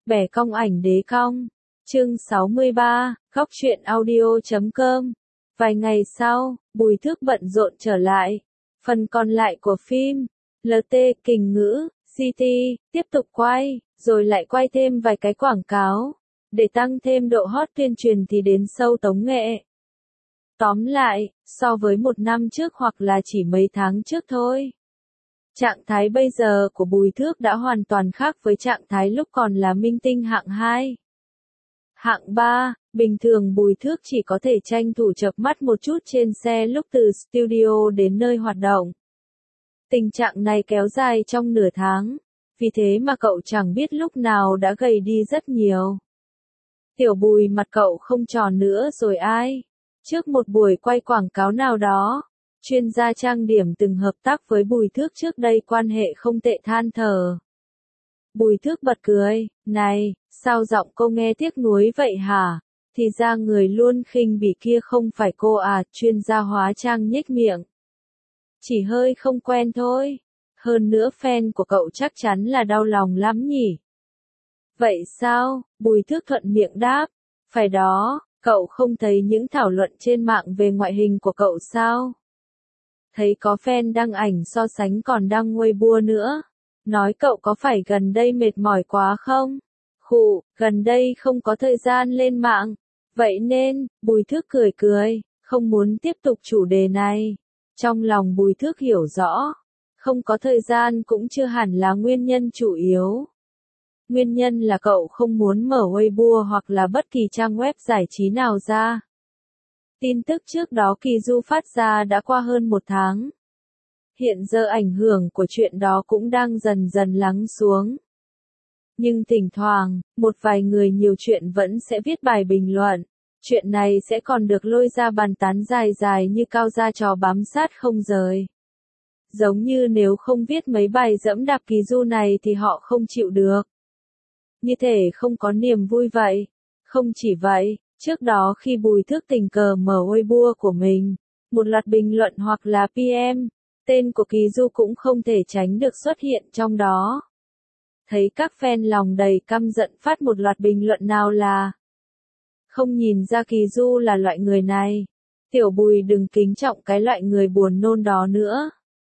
Bẻ cong ảnh đế cong. Chương 63, góc truyện audio.com. Vài ngày sau, Bùi Thước bận rộn trở lại. Phần còn lại của phim, LT Kình Ngữ, CT, tiếp tục quay, rồi lại quay thêm vài cái quảng cáo. Để tăng thêm độ hot tuyên truyền thì đến sâu tống nghệ. Tóm lại, so với một năm trước hoặc là chỉ mấy tháng trước thôi. Trạng thái bây giờ của Bùi Thước đã hoàn toàn khác với trạng thái lúc còn là minh tinh hạng 2. Hạng 3, bình thường Bùi Thước chỉ có thể tranh thủ chợp mắt một chút trên xe lúc từ studio đến nơi hoạt động. Tình trạng này kéo dài trong nửa tháng, vì thế mà cậu chẳng biết lúc nào đã gầy đi rất nhiều. Tiểu Bùi mặt cậu không tròn nữa rồi ai. Trước một buổi quay quảng cáo nào đó, chuyên gia trang điểm từng hợp tác với Bùi Thước trước đây quan hệ không tệ than thở. Bùi Thước bật cười, này, sao giọng cô nghe tiếc nuối vậy hả? Thì ra người luôn khinh bỉ kia không phải cô à, chuyên gia hóa trang nhếch miệng. Chỉ hơi không quen thôi. Hơn nữa fan của cậu chắc chắn là đau lòng lắm nhỉ? Vậy sao? Bùi Thước thuận miệng đáp. Phải đó, cậu không thấy những thảo luận trên mạng về ngoại hình của cậu sao? Thấy có fan đăng ảnh so sánh còn đăng Weibo nữa. Nói cậu có phải gần đây mệt mỏi quá không? Khụ, gần đây không có thời gian lên mạng. Vậy nên, Bùi Thước cười cười, không muốn tiếp tục chủ đề này. Trong lòng Bùi Thước hiểu rõ, không có thời gian cũng chưa hẳn là nguyên nhân chủ yếu. Nguyên nhân là cậu không muốn mở Weibo hoặc là bất kỳ trang web giải trí nào ra. Tin tức trước đó Kỳ Du phát ra đã qua hơn một tháng. Hiện giờ ảnh hưởng của chuyện đó cũng đang dần dần lắng xuống. Nhưng thỉnh thoảng, một vài người nhiều chuyện vẫn sẽ viết bài bình luận. Chuyện này sẽ còn được lôi ra bàn tán dài dài như cao gia trò bám sát không rời. Giống như nếu không viết mấy bài dẫm đạp Kỳ Du này thì họ không chịu được. Như thể không có niềm vui vậy. Không chỉ vậy, trước đó khi Bùi Thước tình cờ mở Weibo của mình, một loạt bình luận hoặc là PM, tên của Kỳ Du cũng không thể tránh được xuất hiện trong đó. Thấy các fan lòng đầy căm giận phát một loạt bình luận nào là không nhìn ra Kỳ Du là loại người này. Tiểu Bùi đừng kính trọng cái loại người buồn nôn đó nữa.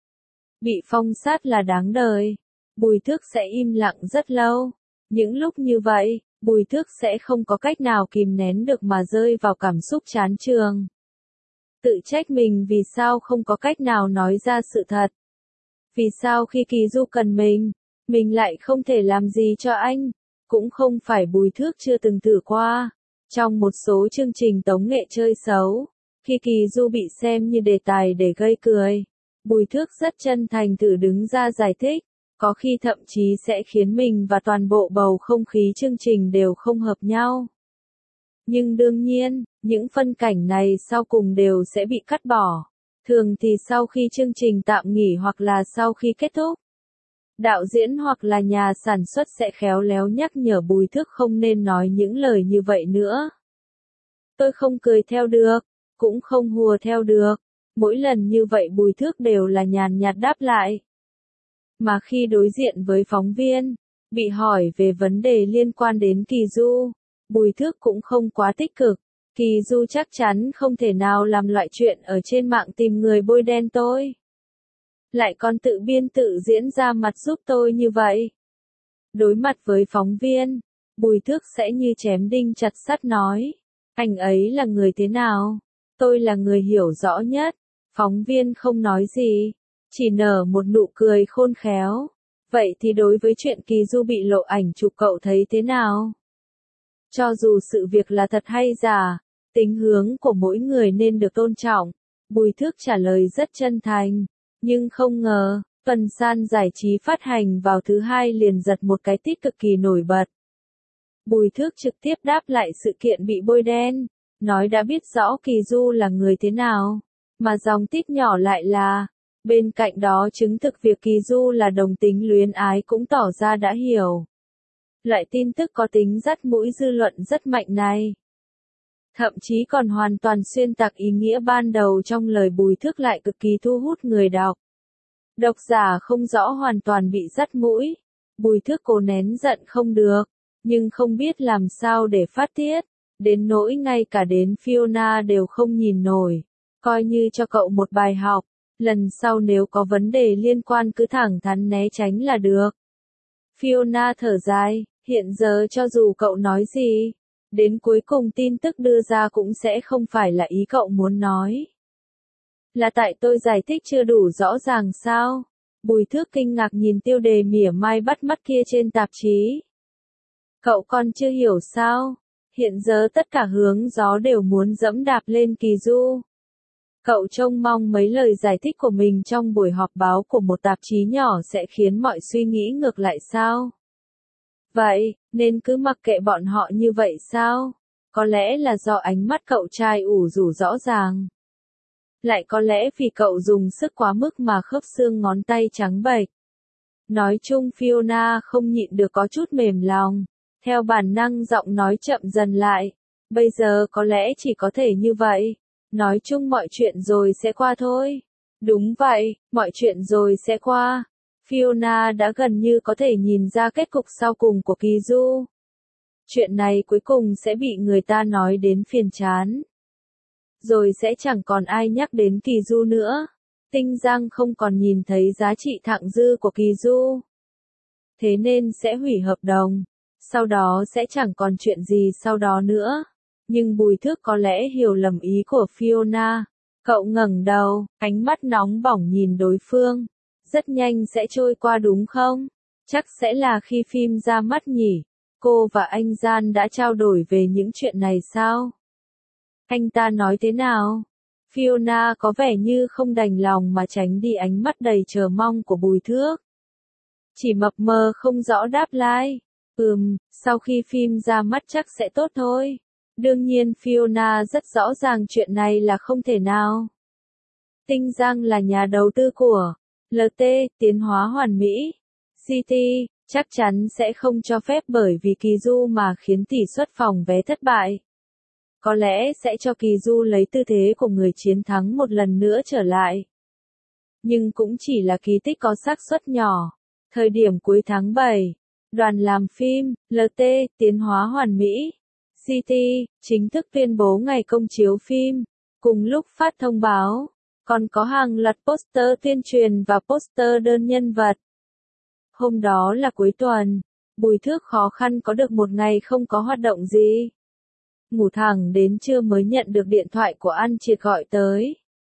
Bị phong sát là đáng đời. Bùi Thước sẽ im lặng rất lâu. Những lúc như vậy, Bùi Thước sẽ không có cách nào kìm nén được mà rơi vào cảm xúc chán chường. Tự trách mình vì sao không có cách nào nói ra sự thật. Vì sao khi Kỳ Du cần mình lại không thể làm gì cho anh. Cũng không phải Bùi Thước chưa từng thử qua. Trong một số chương trình tống nghệ chơi xấu, khi Kỳ Du bị xem như đề tài để gây cười, Bùi Thước rất chân thành thử đứng ra giải thích, có khi thậm chí sẽ khiến mình và toàn bộ bầu không khí chương trình đều không hợp nhau. Nhưng đương nhiên, những phân cảnh này sau cùng đều sẽ bị cắt bỏ. Thường thì sau khi chương trình tạm nghỉ hoặc là sau khi kết thúc, đạo diễn hoặc là nhà sản xuất sẽ khéo léo nhắc nhở Bùi Thước không nên nói những lời như vậy nữa. Tôi không cười theo được, cũng không hùa theo được. Mỗi lần như vậy Bùi Thước đều là nhàn nhạt đáp lại. Mà khi đối diện với phóng viên, bị hỏi về vấn đề liên quan đến Kỳ Du, Bùi Thước cũng không quá tích cực. Kỳ Du chắc chắn không thể nào làm loại chuyện ở trên mạng tìm người bôi đen tôi. Lại còn tự biên tự diễn ra mặt giúp tôi như vậy. Đối mặt với phóng viên, Bùi Thước sẽ như chém đinh chặt sắt nói. Anh ấy là người thế nào? Tôi là người hiểu rõ nhất. Phóng viên không nói gì, chỉ nở một nụ cười khôn khéo. Vậy thì đối với chuyện Kỳ Du bị lộ ảnh chụp cậu thấy thế nào? Cho dù sự việc là thật hay giả, tính hướng của mỗi người nên được tôn trọng. Bùi Thước trả lời rất chân thành. Nhưng không ngờ, tuần san giải trí phát hành vào thứ Hai liền giật một cái tít cực kỳ nổi bật. Bùi Thước trực tiếp đáp lại sự kiện bị bôi đen, nói đã biết rõ Kỳ Du là người thế nào, mà dòng tít nhỏ lại là, bên cạnh đó chứng thực việc Kỳ Du là đồng tính luyến ái cũng tỏ ra đã hiểu. Loại tin tức có tính dắt mũi dư luận rất mạnh này. Thậm chí còn hoàn toàn xuyên tạc ý nghĩa ban đầu trong lời Bùi Thước lại cực kỳ thu hút người đọc. Độc giả không rõ hoàn toàn bị dắt mũi. Bùi Thước cố nén giận không được. nhưng không biết làm sao để phát tiết, đến nỗi ngay cả đến Fiona đều không nhìn nổi, coi như cho cậu một bài học, lần sau nếu có vấn đề liên quan cứ thẳng thắn né tránh là được. Fiona thở dài, hiện giờ cho dù cậu nói gì, đến cuối cùng tin tức đưa ra cũng sẽ không phải là ý cậu muốn nói. Là tại tôi giải thích chưa đủ rõ ràng sao? Bùi Thước kinh ngạc nhìn tiêu đề mỉa mai bắt mắt kia trên tạp chí. Cậu còn chưa hiểu sao? Hiện giờ tất cả hướng gió đều muốn dẫm đạp lên Kỳ Du. Cậu trông mong mấy lời giải thích của mình trong buổi họp báo của một tạp chí nhỏ sẽ khiến mọi suy nghĩ ngược lại sao? Vậy, nên cứ mặc kệ bọn họ như vậy sao? Có lẽ là do ánh mắt cậu trai ủ rũ rõ ràng. Lại có lẽ vì cậu dùng sức quá mức mà khớp xương ngón tay trắng bệch. Nói chung Fiona không nhịn được có chút mềm lòng. Theo bản năng giọng nói chậm dần lại. Bây giờ có lẽ chỉ có thể như vậy. Nói chung mọi chuyện rồi sẽ qua thôi. Đúng vậy, mọi chuyện rồi sẽ qua. Fiona đã gần như có thể nhìn ra kết cục sau cùng của Kỳ Du. Chuyện này cuối cùng sẽ bị người ta nói đến phiền chán. Rồi sẽ chẳng còn ai nhắc đến Kỳ Du nữa. Tinh Giang không còn nhìn thấy giá trị thặng dư của Kỳ Du. Thế nên sẽ hủy hợp đồng. Sau đó sẽ chẳng còn chuyện gì sau đó nữa. Nhưng Bùi Thước có lẽ hiểu lầm ý của Fiona. Cậu ngẩng đầu, ánh mắt nóng bỏng nhìn đối phương. Rất nhanh sẽ trôi qua đúng không? Chắc sẽ là khi phim ra mắt nhỉ. Cô và anh Gian đã trao đổi về những chuyện này sao? Anh ta nói thế nào? Fiona có vẻ như không đành lòng mà tránh đi ánh mắt đầy chờ mong của Bùi Thước. Chỉ mập mờ không rõ đáp lại. Sau khi phim ra mắt chắc sẽ tốt thôi. Đương nhiên Fiona rất rõ ràng chuyện này là không thể nào. Tinh Giang là nhà đầu tư của LT, Tiến hóa Hoàn Mỹ. CT, chắc chắn sẽ không cho phép bởi vì Kỳ Du mà khiến tỷ suất phòng vé thất bại. Có lẽ sẽ cho Kỳ Du lấy tư thế của người chiến thắng một lần nữa trở lại. Nhưng cũng chỉ là kỳ tích có xác suất nhỏ. Thời điểm cuối tháng 7, đoàn làm phim, LT, Tiến hóa Hoàn Mỹ, CT, chính thức tuyên bố ngày công chiếu phim. Cùng lúc phát thông báo, còn có hàng loạt poster tuyên truyền và poster đơn nhân vật. Hôm đó là cuối tuần, Bùi Thước khó khăn có được một ngày không có hoạt động gì. Ngủ thẳng đến trưa mới nhận được điện thoại của An Triệt gọi tới.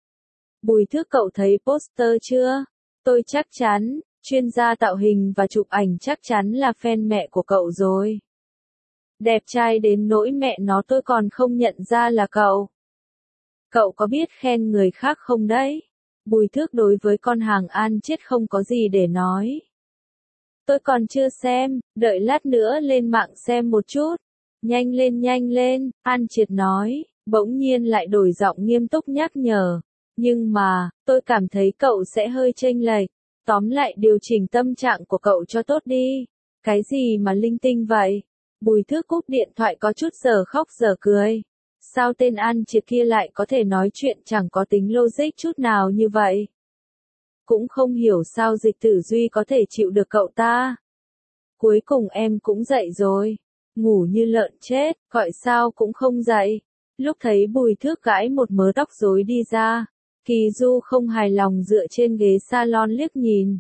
Bùi Thước cậu thấy poster chưa? Tôi chắc chắn, chuyên gia tạo hình và chụp ảnh chắc chắn là fan mẹ của cậu rồi. Đẹp trai đến nỗi mẹ nó tôi còn không nhận ra là cậu. Cậu có biết khen người khác không đấy? Bùi Thước đối với con hàng An Triệt không có gì để nói. Tôi còn chưa xem, đợi lát nữa lên mạng xem một chút. Nhanh lên, An Triệt nói, bỗng nhiên lại đổi giọng nghiêm túc nhắc nhở. Nhưng mà, tôi cảm thấy cậu sẽ hơi chênh lệch. Tóm lại điều chỉnh tâm trạng của cậu cho tốt đi. Cái gì mà linh tinh vậy? Bùi Thước cúp điện thoại có chút giờ khóc giờ cười. Sao tên An Triệt kia lại có thể nói chuyện chẳng có tính logic chút nào như vậy? Cũng không hiểu sao Dịch Tử Duy có thể chịu được cậu ta. Cuối cùng em cũng dậy rồi. Ngủ như lợn chết, gọi sao cũng không dậy. Lúc thấy Bùi Thước gãi một mớ tóc rối đi ra, Kỳ Du không hài lòng dựa trên ghế salon liếc nhìn.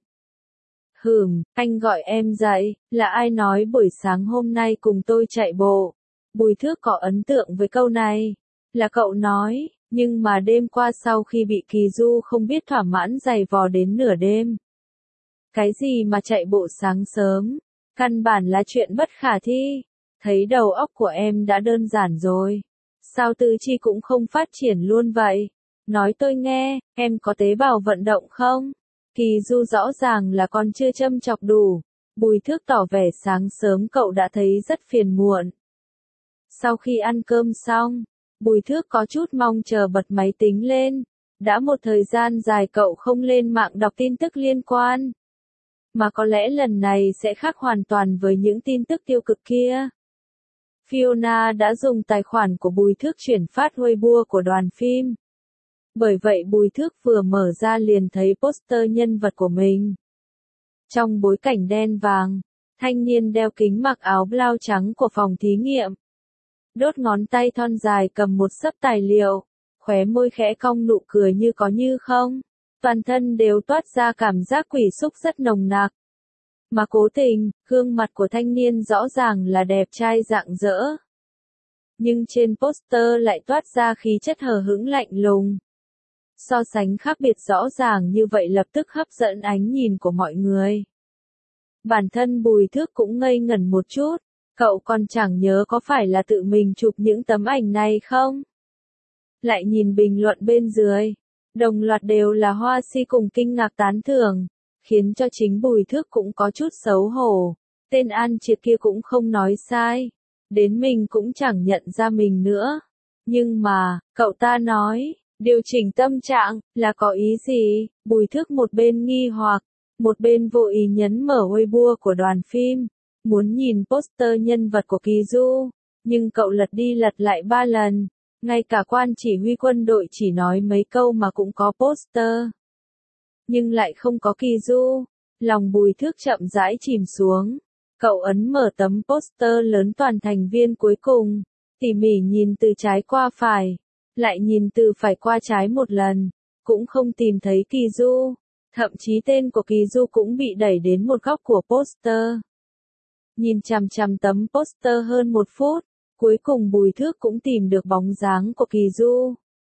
Anh gọi em dậy, là ai nói buổi sáng hôm nay cùng tôi chạy bộ? Bùi Thước có ấn tượng với câu này. Là cậu nói, nhưng mà đêm qua sau khi bị Kỳ Du không biết thỏa mãn giày vò đến nửa đêm. Cái gì mà chạy bộ sáng sớm? Căn bản là chuyện bất khả thi. Thấy đầu óc của em đã đơn giản rồi. Sao tứ chi cũng không phát triển luôn vậy? Nói tôi nghe, em có tế bào vận động không? Kỳ Du rõ ràng là còn chưa châm chọc đủ. Bùi Thước tỏ vẻ sáng sớm cậu đã thấy rất phiền muộn. Sau khi ăn cơm xong, Bùi Thước có chút mong chờ bật máy tính lên. Đã một thời gian dài cậu không lên mạng đọc tin tức liên quan. Mà có lẽ lần này sẽ khác hoàn toàn với những tin tức tiêu cực kia. Fiona đã dùng tài khoản của Bùi Thước chuyển phát Weibo của đoàn phim. Bởi vậy Bùi Thước vừa mở ra liền thấy poster nhân vật của mình. Trong bối cảnh đen vàng, Thanh niên đeo kính mặc áo blau trắng của phòng thí nghiệm. Đốt ngón tay thon dài cầm một xấp tài liệu, khóe môi khẽ cong nụ cười như có như không. Toàn thân đều toát ra cảm giác quỷ xúc rất nồng nặc. Mà cố tình, gương mặt của thanh niên rõ ràng là đẹp trai rạng rỡ. Nhưng trên poster lại toát ra khí chất hờ hững lạnh lùng. So sánh khác biệt rõ ràng như vậy lập tức hấp dẫn ánh nhìn của mọi người. Bản thân Bùi Thước cũng ngây ngẩn một chút, cậu còn chẳng nhớ có phải là tự mình chụp những tấm ảnh này không? Lại nhìn bình luận bên dưới, đồng loạt đều là hoa si cùng kinh ngạc tán thưởng, khiến cho chính Bùi Thước cũng có chút xấu hổ. Tên An Triệt kia cũng không nói sai, đến mình cũng chẳng nhận ra mình nữa. Nhưng mà, cậu ta nói, điều chỉnh tâm trạng, là có ý gì? Bùi Thước một bên nghi hoặc, một bên vô ý nhấn mở Weibo của đoàn phim, muốn nhìn poster nhân vật của Kỳ Du, nhưng cậu lật đi lật lại 3 lần, ngay cả quan chỉ huy quân đội chỉ nói mấy câu mà cũng có poster. Nhưng lại không có Kỳ Du, lòng Bùi Thước chậm rãi chìm xuống. Cậu ấn mở tấm poster lớn toàn thành viên cuối cùng, tỉ mỉ nhìn từ trái qua phải, lại nhìn từ phải qua trái một lần, cũng không tìm thấy Kỳ Du. Thậm chí tên của Kỳ Du cũng bị đẩy đến một góc của poster. Nhìn chằm chằm tấm poster hơn 1 phút, cuối cùng Bùi Thước cũng tìm được bóng dáng của Kỳ Du.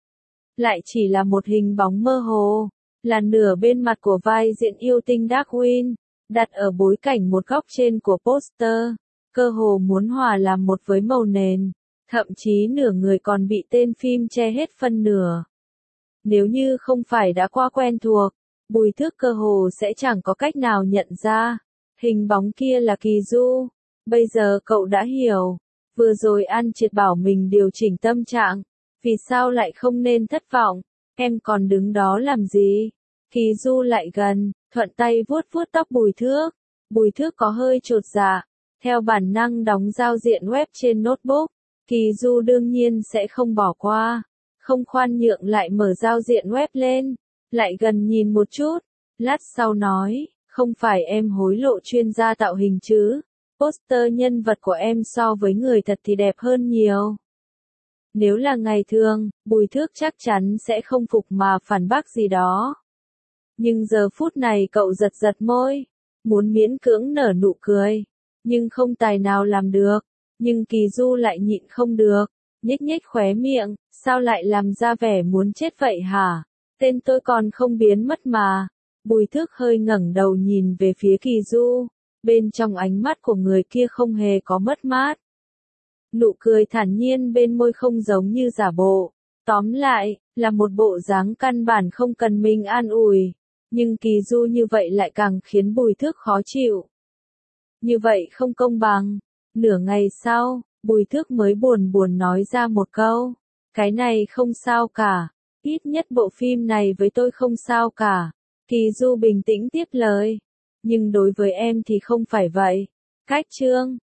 Lại chỉ là một hình bóng mơ hồ, là nửa bên mặt của vai diễn yêu tinh Darkwing, đặt ở bối cảnh một góc trên của poster, cơ hồ muốn hòa làm một với màu nền, thậm chí nửa người còn bị tên phim che hết phân nửa. Nếu như không phải đã qua quen thuộc, Bùi Thước cơ hồ sẽ chẳng có cách nào nhận ra, hình bóng kia là Kỳ Du. Bây giờ cậu đã hiểu, vừa rồi An Triệt bảo mình điều chỉnh tâm trạng, vì sao lại không nên thất vọng, em còn đứng đó làm gì? Kỳ Du lại gần, thuận tay vuốt vuốt tóc Bùi Thước. Bùi Thước có hơi chột dạ, theo bản năng đóng giao diện web trên notebook, Kỳ Du đương nhiên sẽ không bỏ qua, không khoan nhượng lại mở giao diện web lên, lại gần nhìn một chút, lát sau nói, không phải em hối lộ chuyên gia tạo hình chứ, poster nhân vật của em so với người thật thì đẹp hơn nhiều. Nếu là ngày thường, Bùi Thước chắc chắn sẽ không phục mà phản bác gì đó. Nhưng giờ phút này cậu giật giật môi, muốn miễn cưỡng nở nụ cười, nhưng không tài nào làm được. Nhưng Kỳ Du lại nhịn không được, nhếch nhếch khóe miệng, sao lại làm ra vẻ muốn chết vậy hả? Tên tôi còn không biến mất mà. Bùi Thước hơi ngẩng đầu nhìn về phía Kỳ Du, bên trong ánh mắt của người kia không hề có mất mát. Nụ cười thản nhiên bên môi không giống như giả bộ. Tóm lại, là một bộ dáng căn bản không cần mình an ủi. Nhưng Kỳ Du như vậy lại càng khiến Bùi Thước khó chịu. Như vậy không công bằng. Nửa ngày sau, Bùi Thước mới buồn buồn nói ra một câu. Cái này không sao cả. Ít nhất bộ phim này với tôi không sao cả. Kỳ Du bình tĩnh tiếp lời. Nhưng đối với em thì không phải vậy. Cách chương